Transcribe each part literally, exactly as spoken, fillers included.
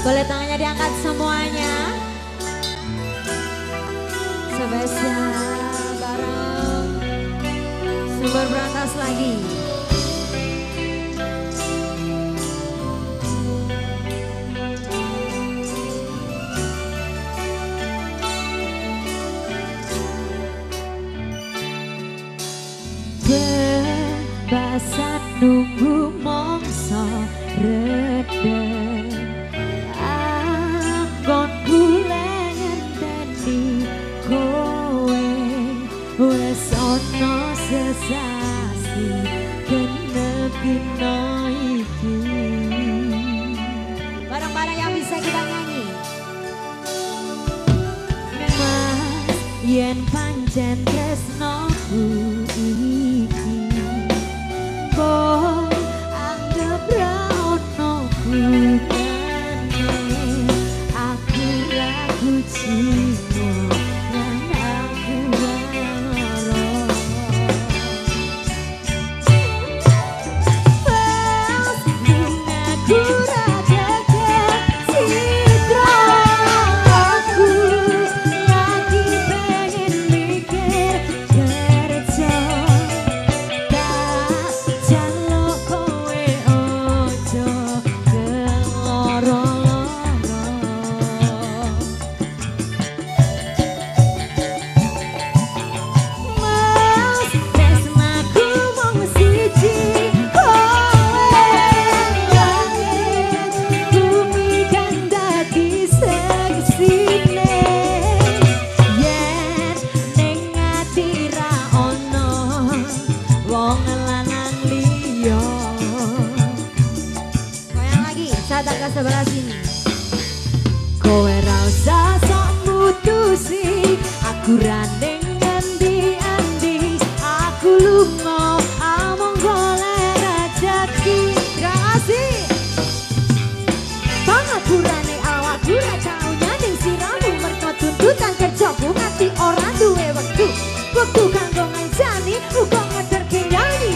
Boleh tangannya diangkat semuanya. Spesial bareng Sumber Berantas lagi. Bebasan nunggu mongso reda, anggon kule ngenteni kowe wes ono sesasi genep dino iki. Bareng-bareng yang bisa kita nyanyi. Mas yen pancen tresnoku iki boy anggap ra ono gunane, aku ragu cinta dan aku lara. Pas lungaku ra deket sidro, aku lagi pengen mikir kerja. Datang ke sebelah sini. Kowe ra usah sok mutusi, aku ra ning endi-endi, aku lunga among golek rejeki. Kasih pangapurane awakku ra tau nyanding siramu, mergo tuntutan kerjaku nganti ora duwe wektu. Wektu kanggo ngancani uga ngederke nyanyi.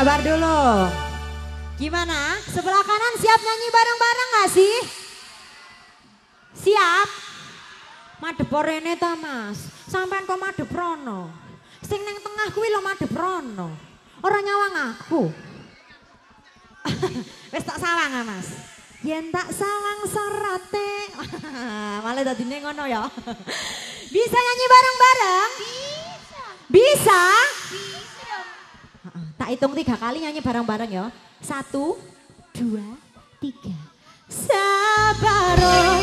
Sabar dulu. Gimana? Sebelah kanan siap nyanyi bareng-bareng gak sih? Siap? Madep rene ta Mas. Sampean kok madep rono. Sing neng tengah kuwi lho madep rono. Ora nyawang aku. Wis tak sawang ah Mas. Yen tak sawang sorate. Malah dadine ngono ya. Bisa nyanyi bareng-bareng? Bisa. Bisa? Bisa. Tak hitung tiga kali nyanyi bareng-bareng ya. Satu, dua, tiga. Sabaro.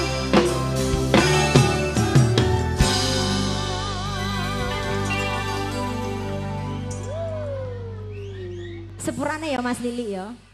Sepurane ya Mas Lili ya.